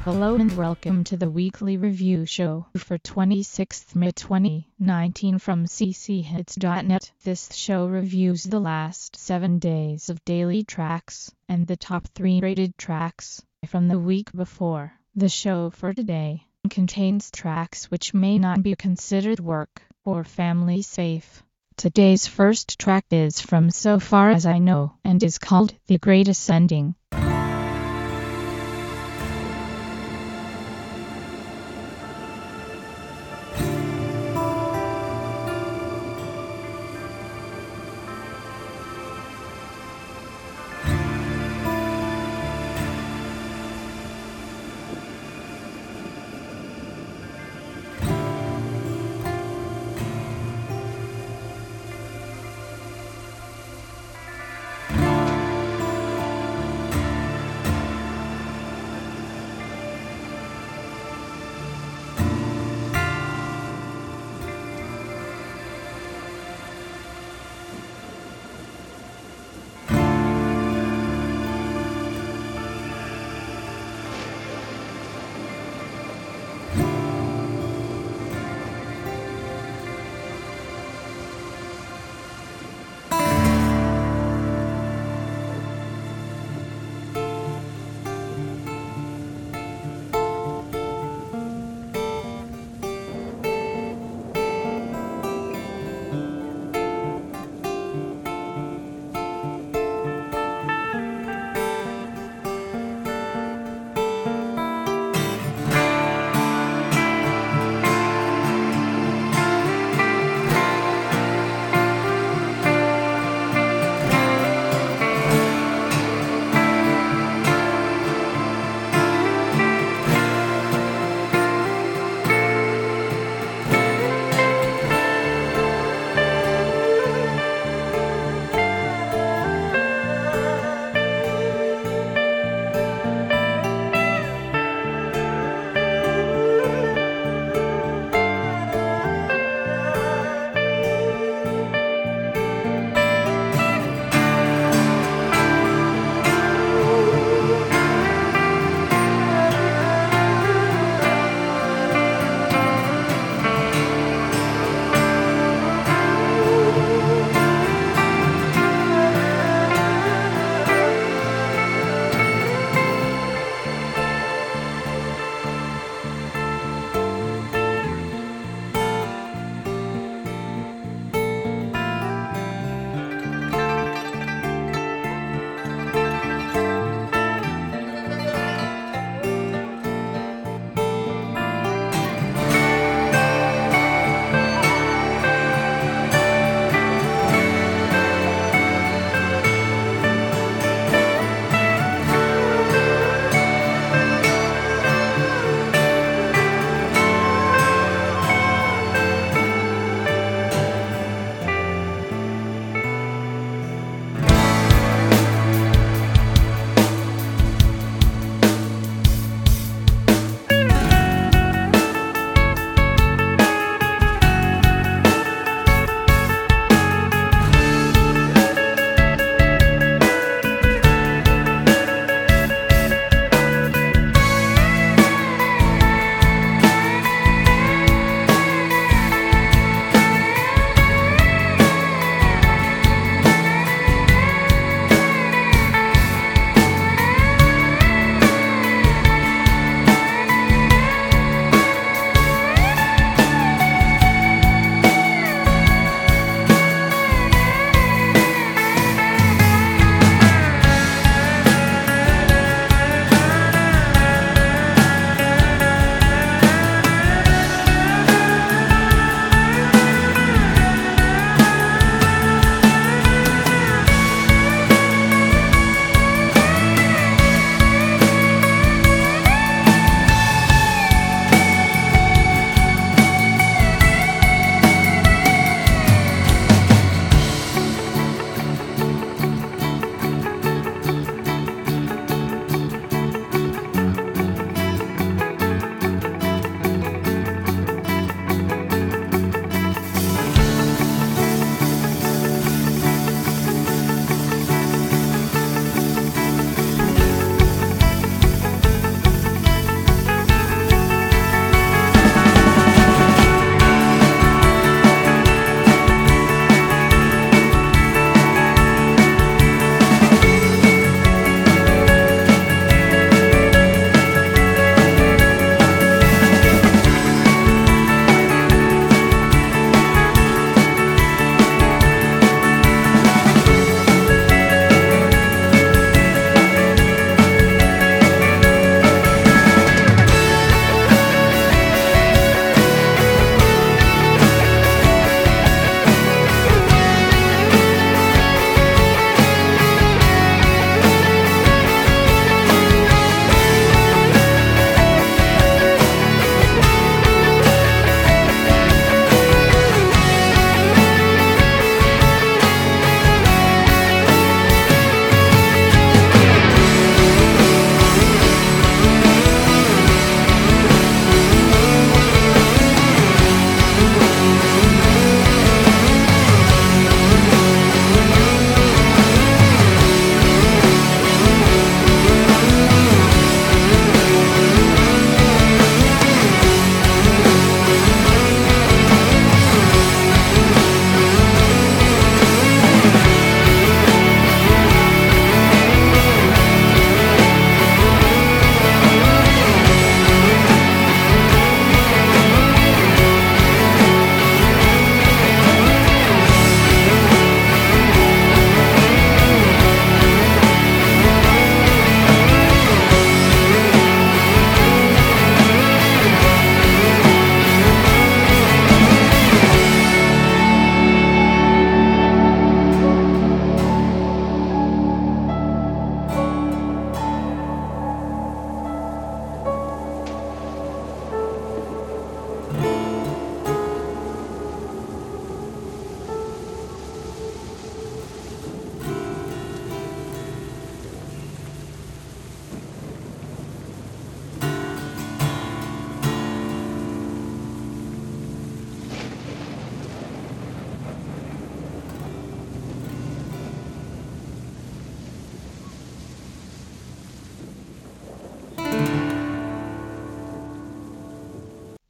Hello and welcome to the weekly review show for 26th May 2019 from cchits.net. This show reviews the last 7 days of daily tracks and the top 3 rated tracks from the week before. The show for today contains tracks which may not be considered work or family safe. Today's first track is from So Far As I Know and is called The Great Ascending.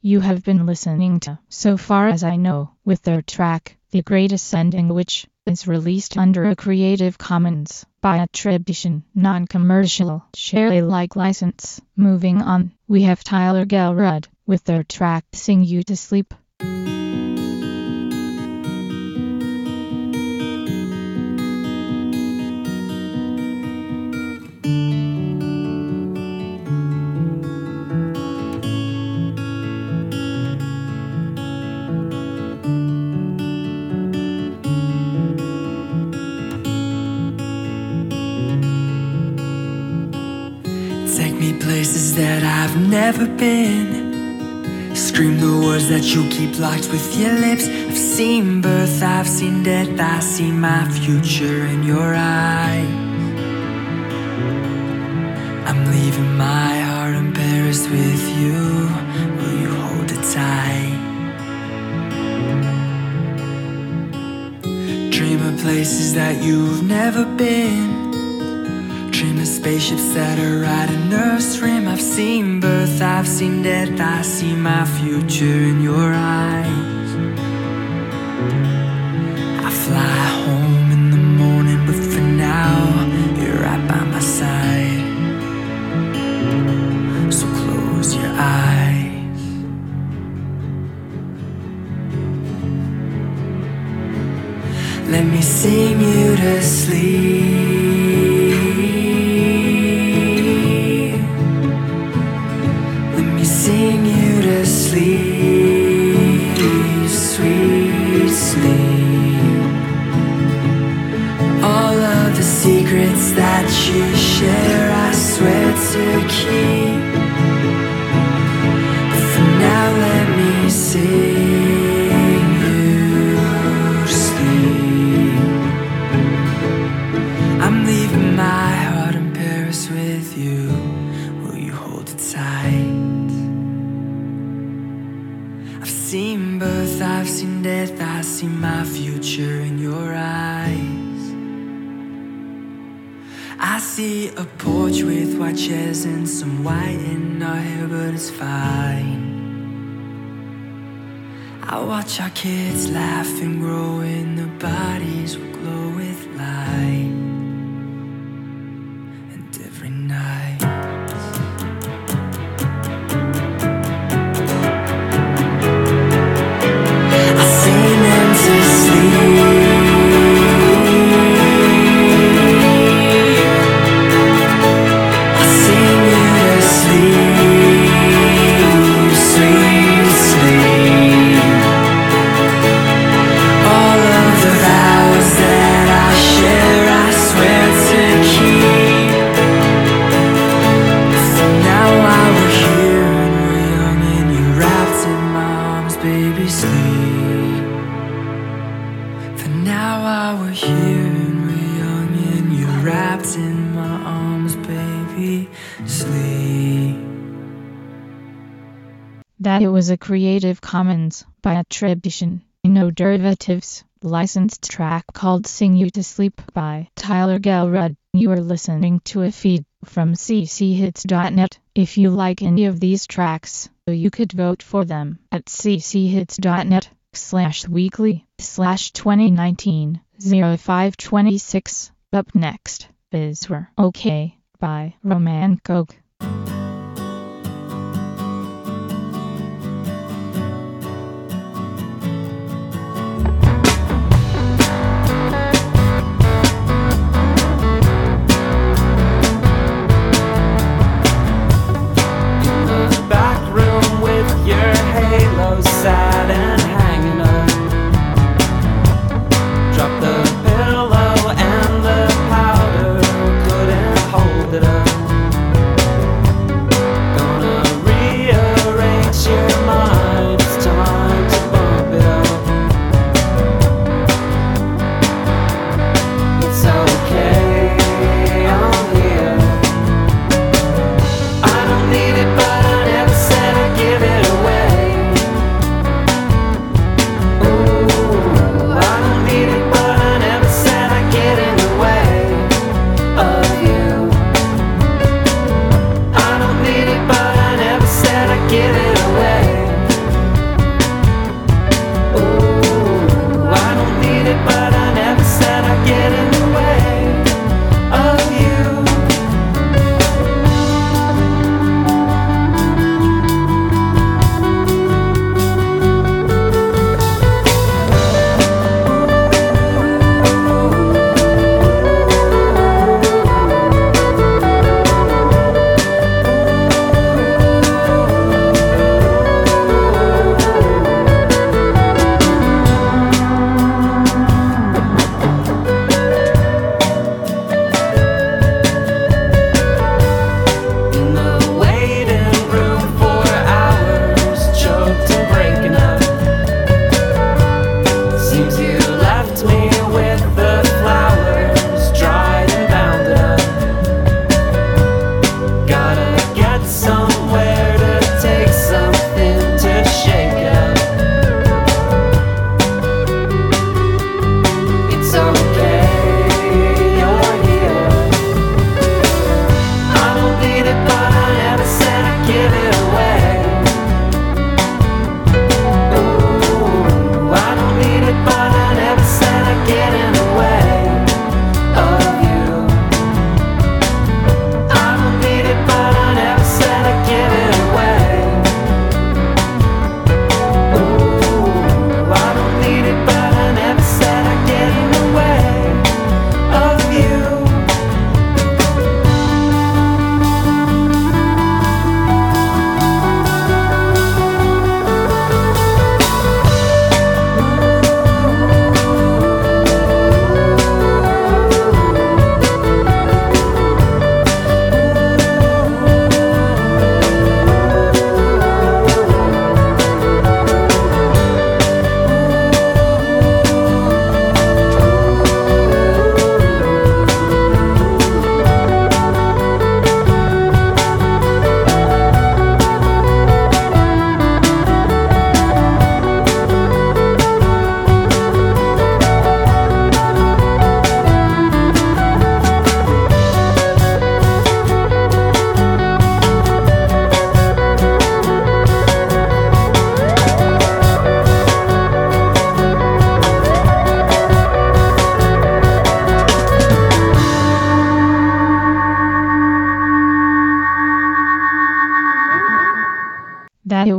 you have been listening to So Far As I Know, with their track, The Greatest Ending, which is released under a Creative Commons by attribution, non-commercial, share Alike license. Moving on, we have Tyler Gelrud with their track Sing You to Sleep. Take me places that I've never been. Scream the words that you keep locked with your lips. I've seen birth, I've seen death, I see my future in your eyes. I'm leaving my heart in Paris with you. Will you hold it tight? Dream of places that you've never been. Dream of spaceships that are riding Earth's rim. I've seen birth, I've seen death, I see my future in your eyes. I fly home in the morning, but for now, you're right by my side. So close your eyes. Let me sing you to sleep. Sing you to sleep, sweet sleep. All of the secrets that you share, I swear to keep. But for now, let me sing you to sleep. I'm leaving my heart in Paris with you. Will you hold it tight? I've seen birth, I've seen death, I see my future in your eyes. I see a porch with white chairs and some white in our hair, but it's fine. I watch our kids laugh and grow, and their bodies will glow with light. And every night that it was a Creative Commons by attribution, no derivatives, licensed track called Sing You to Sleep by Tyler Gelrud. You are listening to a feed from cchits.net. If you like any of these tracks, you could vote for them at cchits.net/weekly/2019-0526. Up next is We're Okay by Roman Coke. Sad and hanging up. Drop the pillow and the powder couldn't hold it up.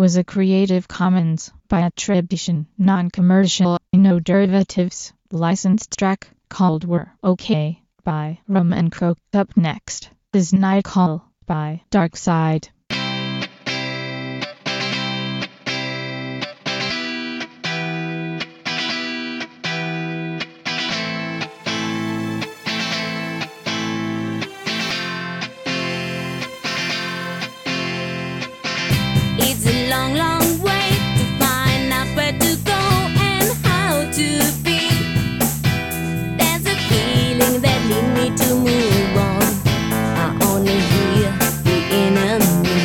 was a Creative Commons by attribution, non-commercial, no derivatives, licensed track called We're Okay by Rum and Coke. Up next is Night Call by Darkside. It's a long, long way to find out where to go and how to be. There's a feeling that leads me to move on. I only hear the enemy.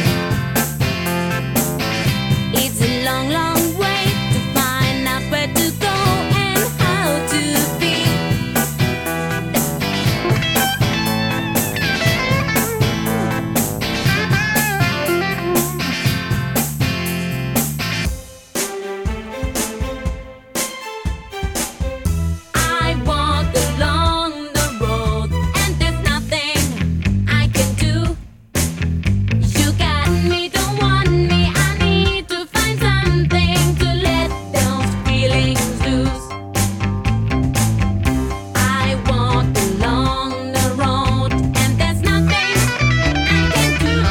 It's a long, long way to find out where to go and how to be. I walk along the road and there's nothing I can do. You got me, don't want me, I need to find something to let those feelings loose. I walk along the road and there's nothing I can do.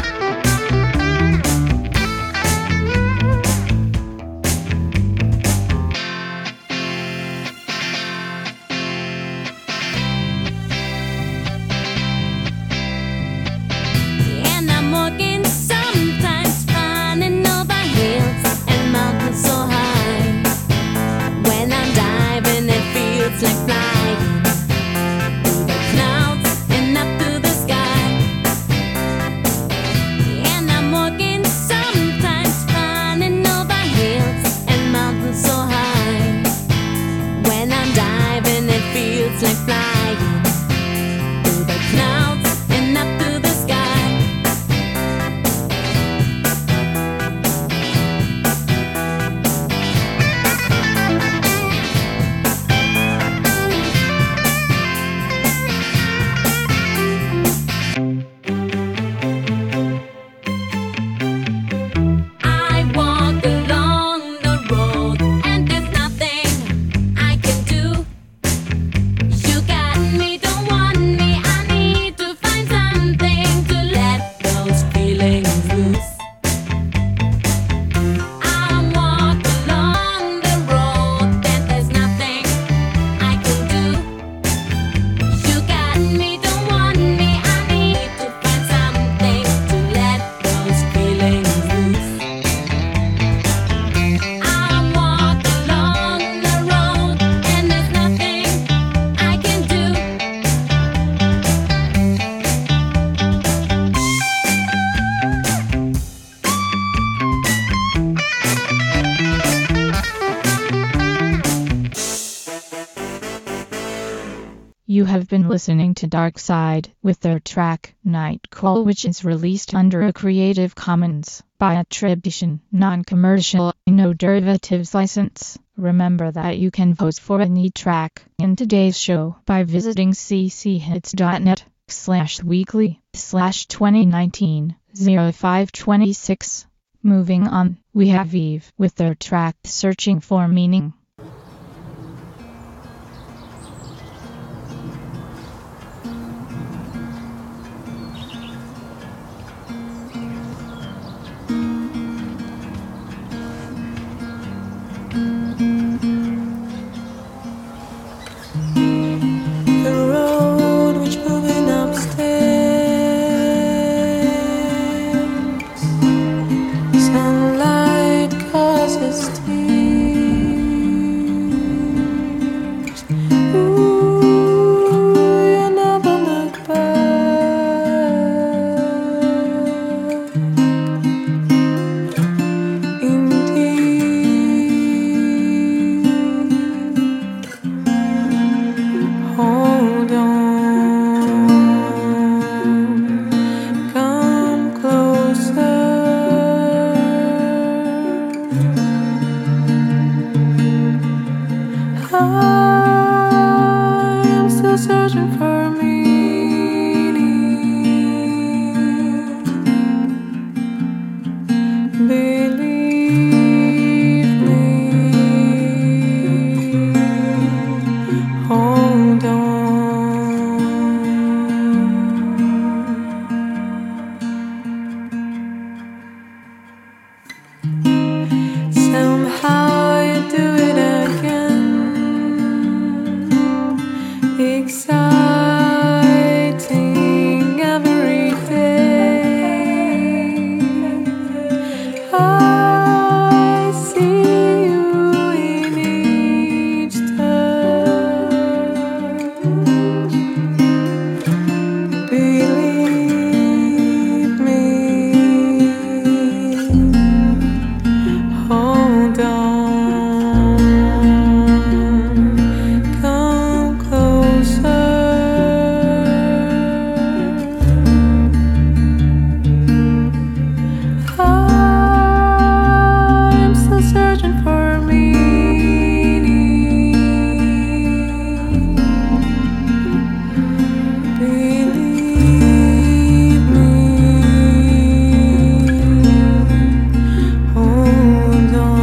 And I'm walking sometimes, finding over hills and mountains so high. When I'm diving, it feels like flying through the clouds and up to the sky. And I'm walking sometimes, finding over hills and mountains so high. When I'm diving, it feels like flying through the clouds and up to the sky. I walk along the road and there's nothing I can do. You got me, don't want me, I need to find something to let those feelings loose. I walk along the road and there's nothing I can do. You got me, don't want me, I need to find something to let those feelings loose. I walk along the road and there's nothing I can do. You have been listening to Darkside with their track Night Call, which is released under a Creative Commons by attribution, non-commercial, no derivatives license. Remember that you can vote for any track in today's show by visiting cchits.net/weekly/2019-0526. Moving on, we have Eve with their track Searching for Meaning. The road which moving upstairs, sunlight causes tears. reciting every day. I see you in each touch. Believe me, hold on, come closer. I'm still searching for meaning. Believe me, hold on.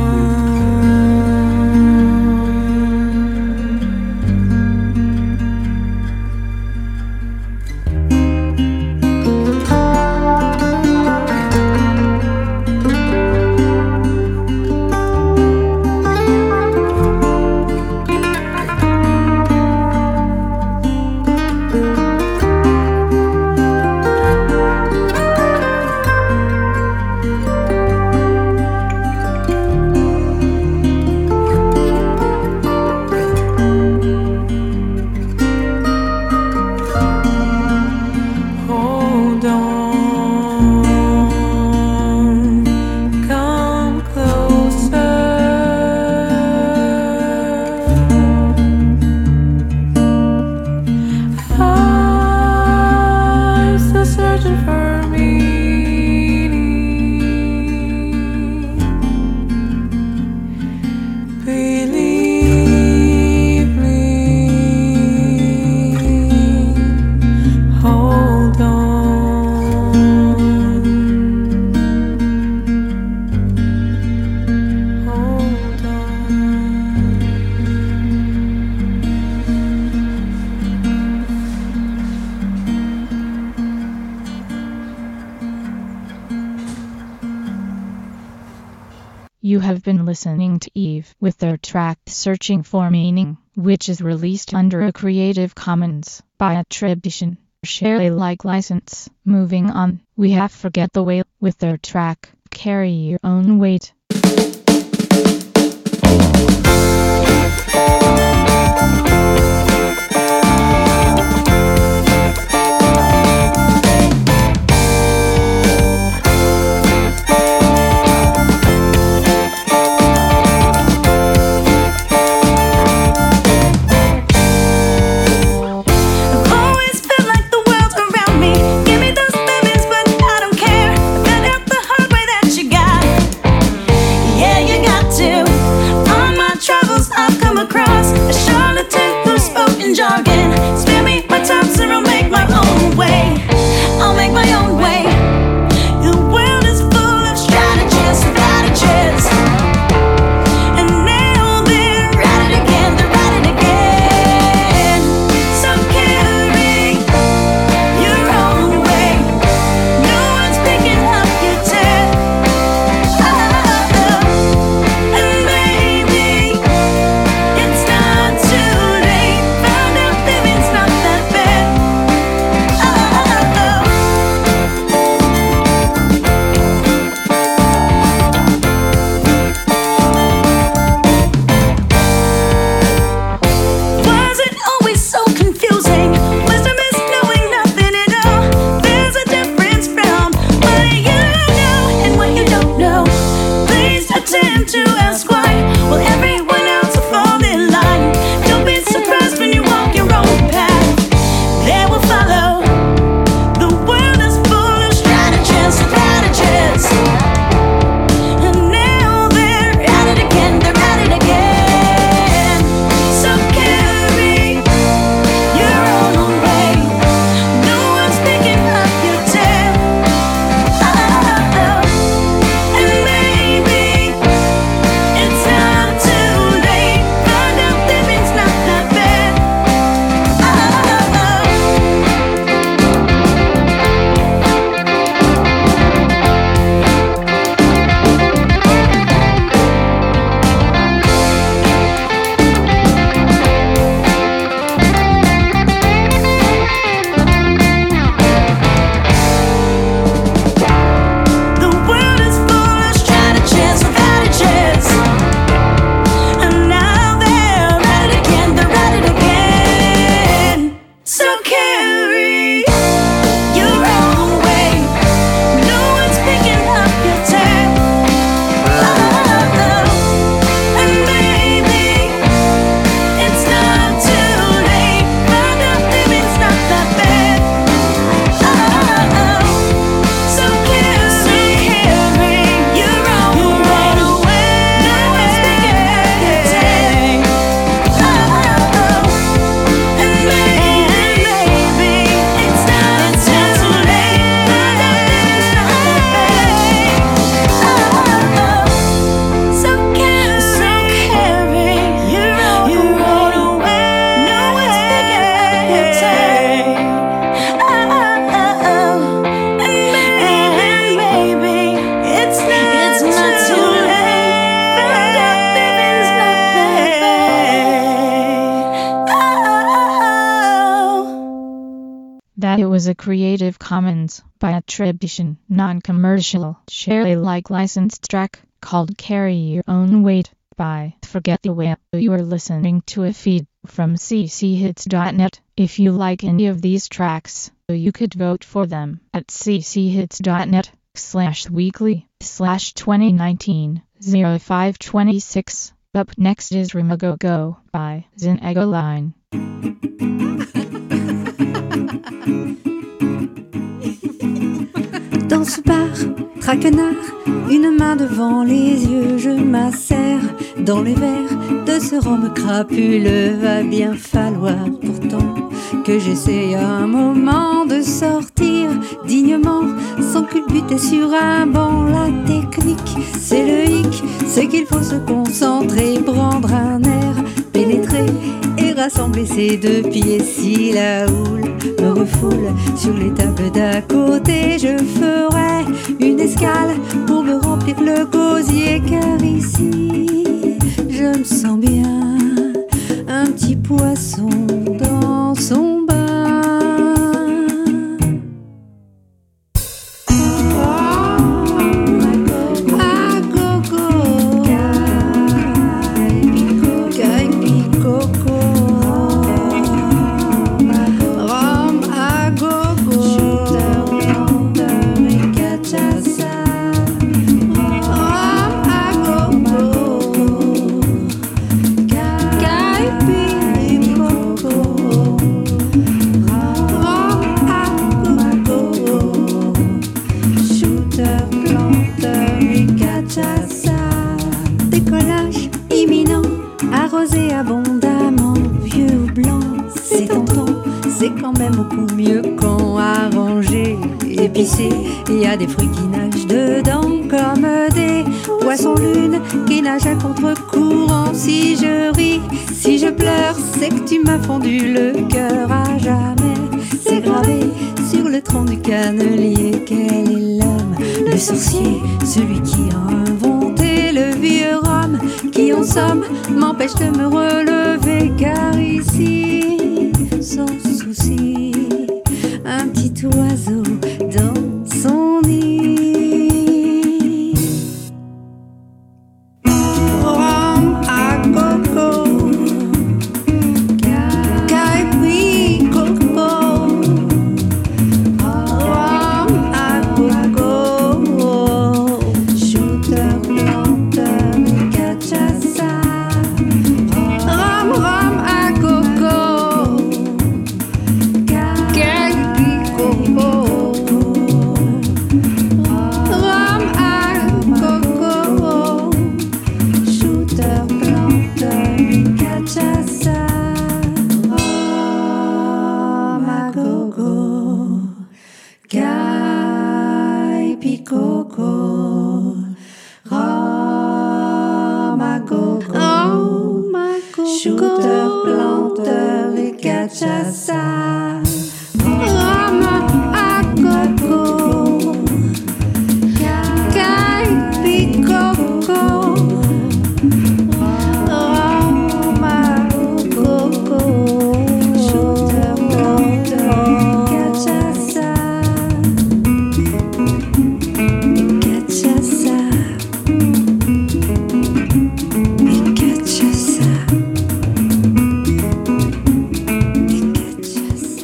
Hold on, come closer. I'm still searching for meaning. Believe me, hold on. Hold on. You have been listening to Eve with their track Searching for Meaning, which is released under a Creative Commons by attribution, share Alike license. Moving on, we have Forget the Whale with their track Carry Your Own Weight. I've always felt like the world's around me. Give me those lemons, but I don't care. I found out the hard way that you got. Yeah. That it was a Creative Commons by attribution, non-commercial, share Alike licensed track called Carry Your Own Weight by Forget the Whale. You are listening to a feed from cchits.net. If you like any of these tracks, you could vote for them at cchits.net/weekly/2019-0526. Up next is Rimagogo by Zinegoline. Dans ce bar, traquenard, une main devant les yeux, je m'asserre dans les verres de ce rhum crapuleux. Va bien falloir pourtant que j'essaye un moment de sortir dignement, sans culbuter sur un banc. La technique, c'est le hic, c'est qu'il faut se concentrer, prendre un air, pénétrer et rassembler ses deux pieds. Si la houle me refoule sur les tables d'à côté, je ferai une escale pour me remplir le gosier, car ici je me sens bien, un petit poisson dans son bain. Décollage imminent, arrosé abondamment, vieux ou blanc, c'est tentant, c'est quand même beaucoup mieux quand arrangé, épicé. Il y a des fruits qui nagent dedans comme des poissons lunes qui nagent à contre-courant. Si je ris, si je pleure, c'est que tu m'as fondu le cœur à jamais. C'est gravé sur le tronc du cannelier. Quel est l'homme, le sorcier, celui qui a inventé le vieux rhum, qui en somme m'empêche de me relever, car ici, sans souci, un petit oiseau dans son nid. Rhum à coco, caipi coco, rhum à coco, shooter, planteur et cachaça. Rhum, rhum à coco, caipi coco, rhum à coco, shooter, planteur et cachaça. Rhum à coco, caipi coco, rhum à coco, shooter, planteur et cachaça. Rhum à coco, caipi coco, rhum à coco, shooter, planteur et cachaça. Cachaça, cachaça, cachaça.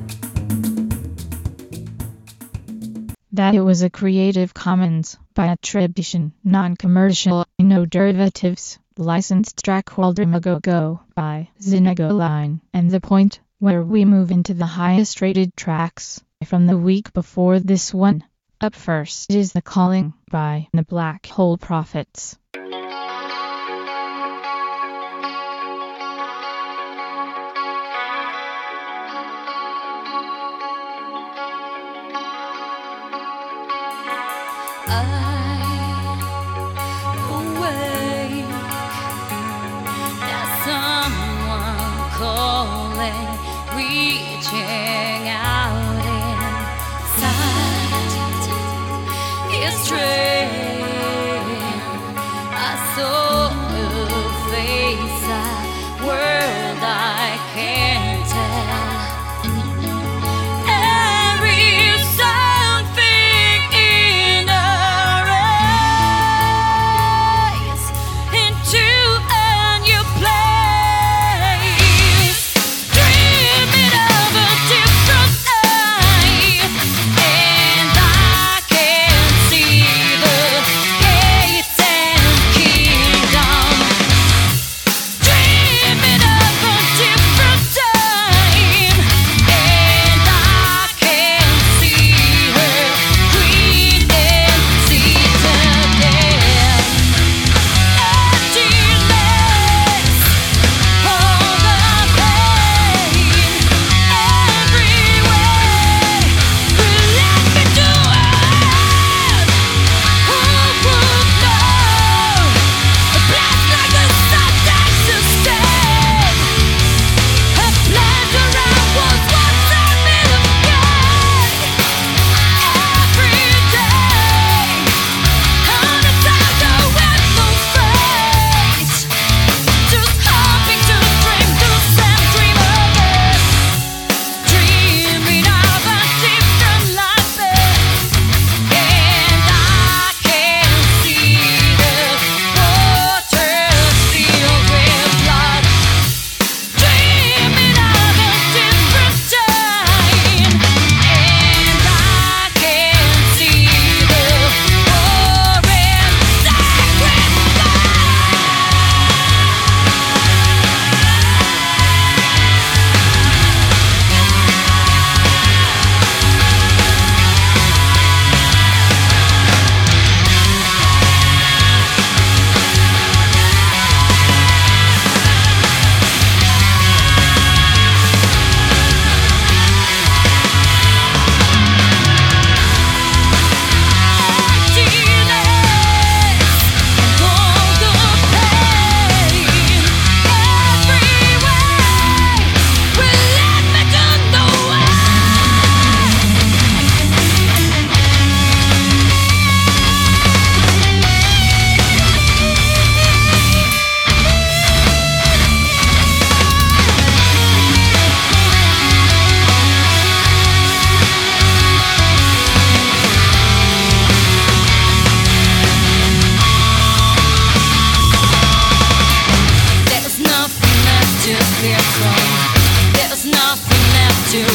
That it was a Creative Commons by attribution, non-commercial, no derivatives, licensed track called Rimagogo by Zinegoline, and the point where we move into the highest rated tracks from the week before this one. Up first is The Calling by the Black Hole Prophets. There's someone calling, reaching out inside. It's strange. I saw a face, a world I can't tell.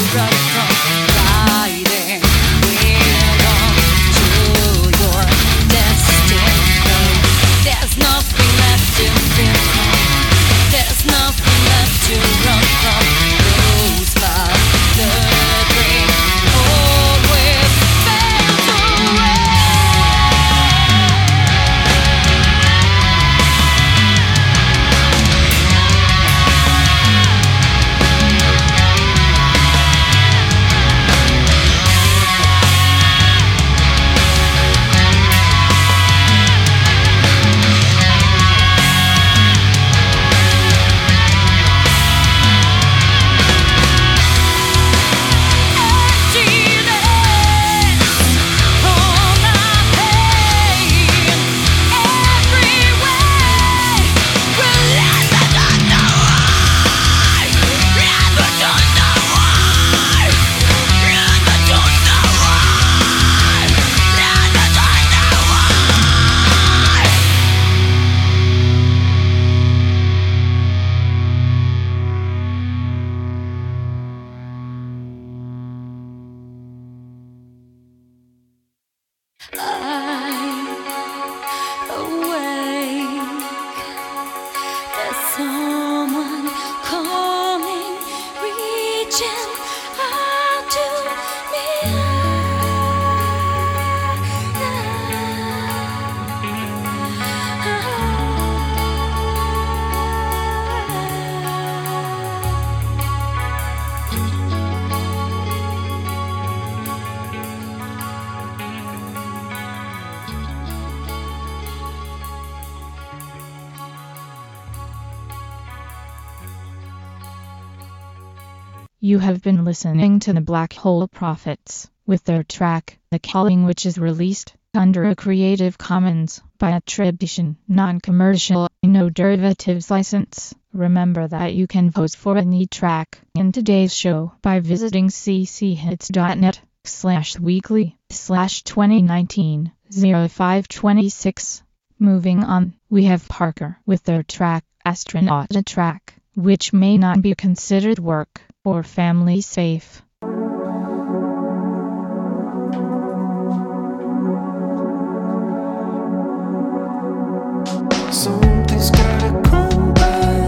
You have been listening to the Black Hole Prophets with their track, The Calling, which is released under a Creative Commons by attribution, non-commercial, no derivatives license. Remember that you can vote for any track in today's show by visiting cchits.net/weekly/2019-0526. Moving on, we have Parker with their track, Astronaut, a track which may not be considered work or family safe. Something's gotta come back.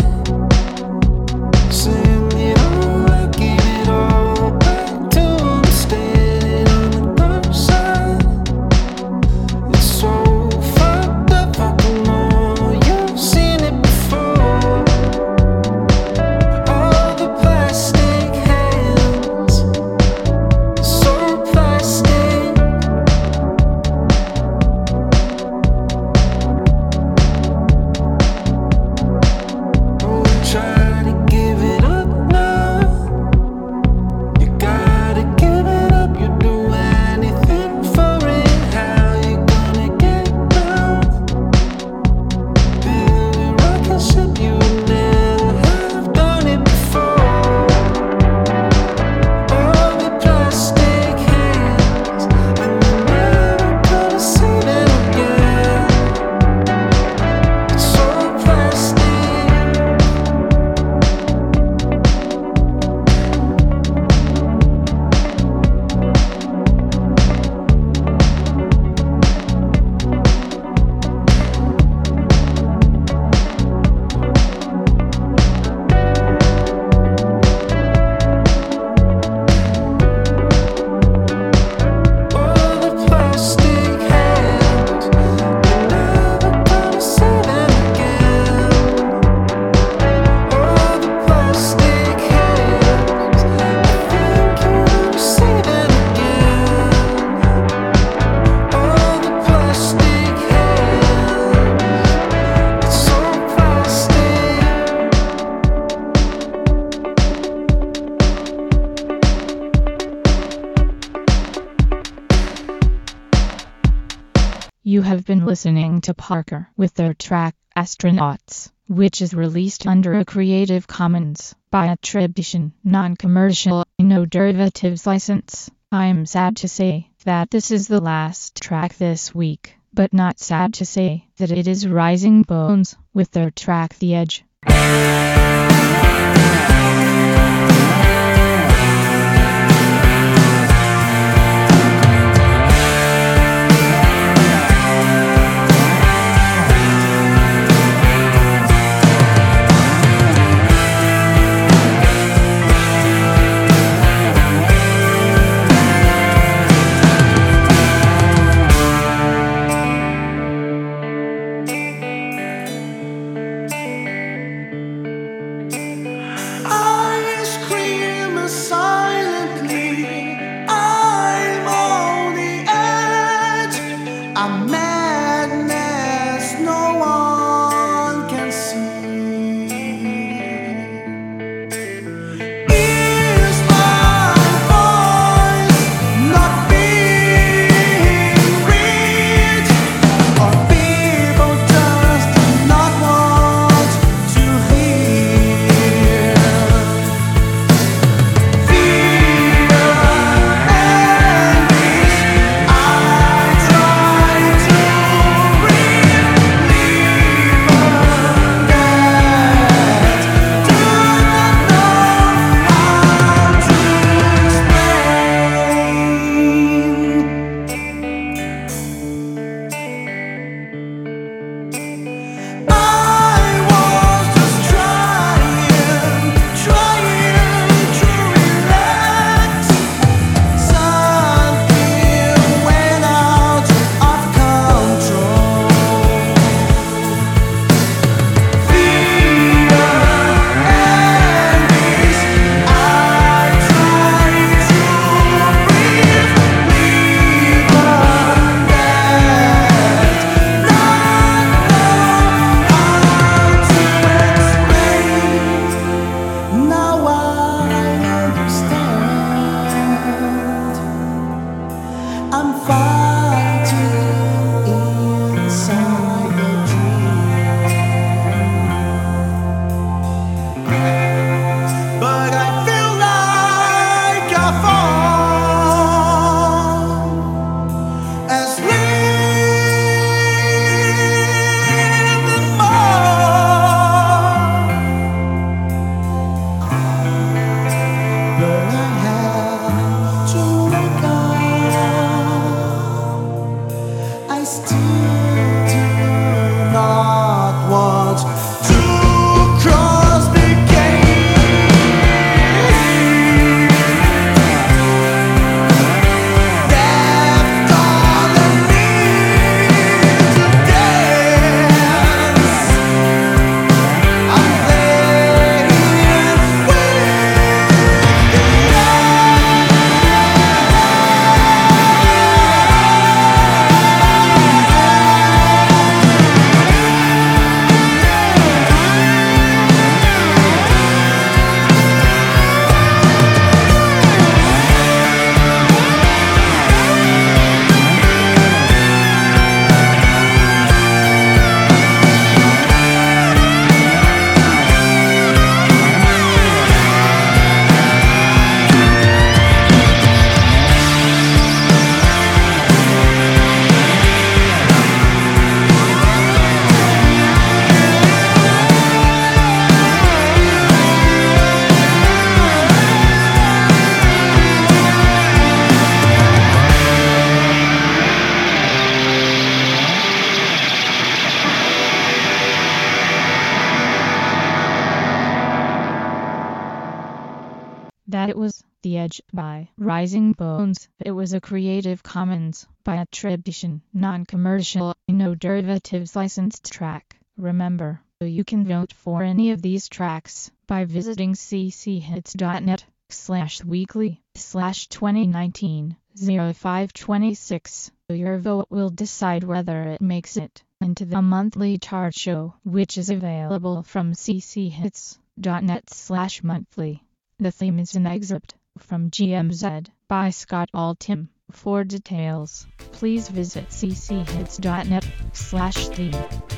Saying it all, I give it all back to understand it on the other side. It's so fucked up, I can know you've seen it before. All the plastic hands, so plastic. Try to give it up now. You gotta give it up. You do anything for it. How you gonna get down? Build a rocket ship, you never have done it before. All the plastic hands, and you're never gonna see them again. It's so plastic. All the plastic hands, you're never gonna see them again. All the plastic hands, I think you'll never see them again. All the plastic hands, it's so plastic. You have been listening to Parker with their track, Astronauts, which is released under a Creative Commons by attribution, non-commercial, no derivatives license. I'm sad to say that this is the last track this week, but not sad to say that it is Rising Bones with their track The Edge. The Edge by Rising Bones. It was a Creative Commons by attribution, non-commercial, no derivatives licensed track. Remember, you can vote for any of these tracks by visiting cchits.net/weekly/2019-0526. Your vote will decide whether it makes it into the monthly chart show, which is available from cchits.net/monthly. The theme is an excerpt from GMZ by Scott Altham. For details, please visit cchits.net/theme.